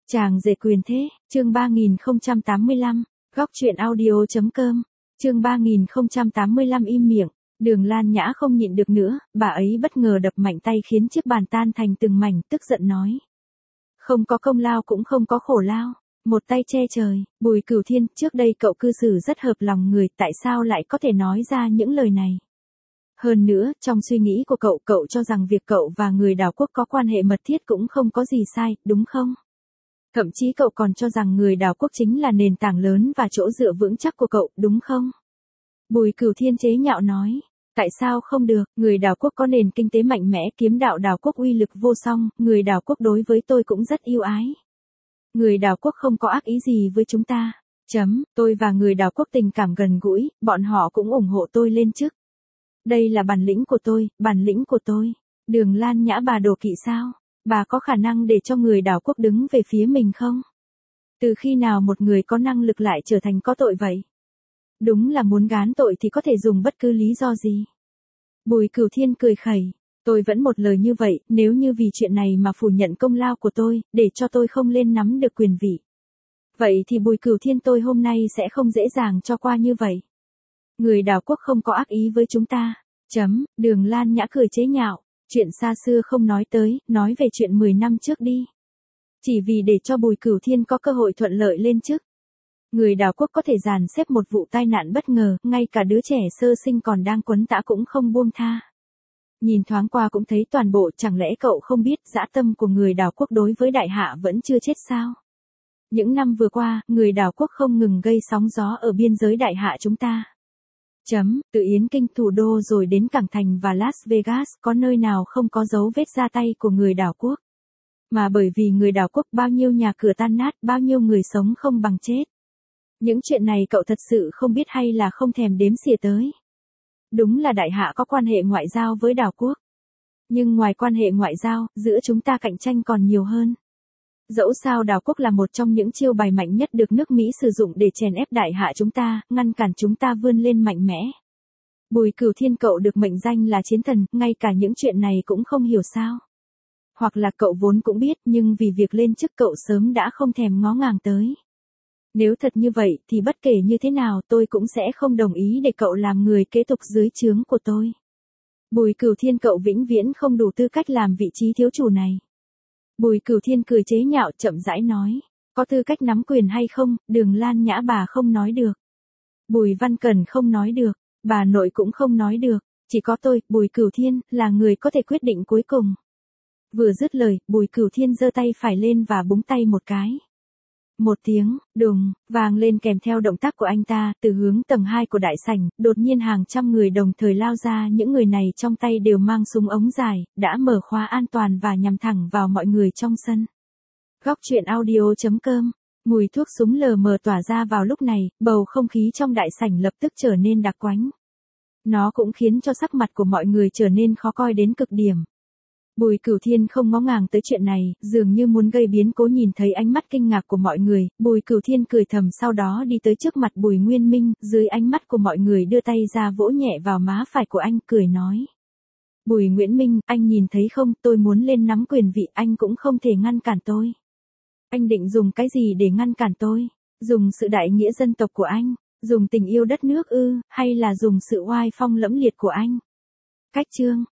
Chàng rể quyền thế, chương 3085, góc truyện audio.com, chương 3085 im miệng, Đường Lan Nhã không nhịn được nữa, bà ấy bất ngờ đập mạnh tay khiến chiếc bàn tan thành từng mảnh, tức giận nói. Không có công lao cũng không có khổ lao, một tay che trời, Bùi Cửu Thiên, trước đây cậu cư xử rất hợp lòng người, tại sao lại có thể nói ra những lời này? Hơn nữa, trong suy nghĩ của cậu cho rằng việc cậu và người đảo quốc có quan hệ mật thiết cũng không có gì sai, đúng không? Thậm chí cậu còn cho rằng người đảo quốc chính là nền tảng lớn và chỗ dựa vững chắc của cậu, đúng không? Bùi Cửu Thiên chế nhạo nói, tại sao không được, người đảo quốc có nền kinh tế mạnh mẽ, kiếm đạo đảo quốc uy lực vô song, người đảo quốc đối với tôi cũng rất yêu ái. Người đảo quốc không có ác ý gì với chúng ta. Tôi và người đảo quốc tình cảm gần gũi, bọn họ cũng ủng hộ tôi lên chức. Đây là bản lĩnh của tôi, bản lĩnh của tôi. Đường Lan Nhã, bà đổ kỵ sao? Bà có khả năng để cho người đảo quốc đứng về phía mình không? Từ khi nào một người có năng lực lại trở thành có tội vậy? Đúng là muốn gán tội thì có thể dùng bất cứ lý do gì. Bùi Cửu Thiên cười khẩy. Tôi vẫn một lời như vậy, nếu như vì chuyện này mà phủ nhận công lao của tôi, để cho tôi không lên nắm được quyền vị. Vậy thì Bùi Cửu Thiên tôi hôm nay sẽ không dễ dàng cho qua như vậy. Người đảo quốc không có ác ý với chúng ta. Đường Lan Nhã cười chế nhạo. Chuyện xa xưa không nói tới, nói về chuyện 10 năm trước đi. Chỉ vì để cho Bùi Cửu Thiên có cơ hội thuận lợi lên chức. Người đảo quốc có thể dàn xếp một vụ tai nạn bất ngờ, ngay cả đứa trẻ sơ sinh còn đang quấn tã cũng không buông tha. Nhìn thoáng qua cũng thấy toàn bộ, chẳng lẽ cậu không biết dã tâm của người đảo quốc đối với đại hạ vẫn chưa chết sao? Những năm vừa qua, người đảo quốc không ngừng gây sóng gió ở biên giới đại hạ chúng ta. Từ Yến Kinh thủ đô rồi đến Cảng Thành và Las Vegas, có nơi nào không có dấu vết ra tay của người đảo quốc. Mà bởi vì người đảo quốc bao nhiêu nhà cửa tan nát, bao nhiêu người sống không bằng chết. Những chuyện này cậu thật sự không biết hay là không thèm đếm xỉa tới. Đúng là đại hạ có quan hệ ngoại giao với đảo quốc. Nhưng ngoài quan hệ ngoại giao, giữa chúng ta cạnh tranh còn nhiều hơn. Dẫu sao đảo quốc là một trong những chiêu bài mạnh nhất được nước Mỹ sử dụng để chèn ép đại hạ chúng ta, ngăn cản chúng ta vươn lên mạnh mẽ. Bùi Cửu Thiên, cậu được mệnh danh là chiến thần, ngay cả những chuyện này cũng không hiểu sao. Hoặc là cậu vốn cũng biết nhưng vì việc lên chức cậu sớm đã không thèm ngó ngàng tới. Nếu thật như vậy thì bất kể như thế nào tôi cũng sẽ không đồng ý để cậu làm người kế tục dưới trướng của tôi. Bùi Cửu Thiên, cậu vĩnh viễn không đủ tư cách làm vị trí thiếu chủ này. Bùi Cửu Thiên cười chế nhạo, chậm rãi nói. Có tư cách nắm quyền hay không, Đường Lan Nhã bà không nói được. Bùi Văn Cẩn không nói được, bà nội cũng không nói được. Chỉ có tôi, Bùi Cửu Thiên, là người có thể quyết định cuối cùng. Vừa dứt lời, Bùi Cửu Thiên giơ tay phải lên và búng tay một cái. Một tiếng, đùng, vang lên kèm theo động tác của anh ta, từ hướng tầng 2 của đại sảnh, đột nhiên hàng trăm người đồng thời lao ra, những người này trong tay đều mang súng ống dài, đã mở khóa an toàn và nhằm thẳng vào mọi người trong sân. Góc truyện audio.com, mùi thuốc súng lờ mờ tỏa ra vào lúc này, bầu không khí trong đại sảnh lập tức trở nên đặc quánh. Nó cũng khiến cho sắc mặt của mọi người trở nên khó coi đến cực điểm. Bùi Cửu Thiên không ngó ngàng tới chuyện này, dường như muốn gây biến cố. Nhìn thấy ánh mắt kinh ngạc của mọi người, Bùi Cửu Thiên cười thầm, sau đó đi tới trước mặt Bùi Nguyên Minh, dưới ánh mắt của mọi người đưa tay ra vỗ nhẹ vào má phải của anh, cười nói. Bùi Nguyễn Minh, anh nhìn thấy không, tôi muốn lên nắm quyền vị, anh cũng không thể ngăn cản tôi. Anh định dùng cái gì để ngăn cản tôi? Dùng sự đại nghĩa dân tộc của anh? Dùng tình yêu đất nước ư, hay là dùng sự oai phong lẫm liệt của anh? Cách chương.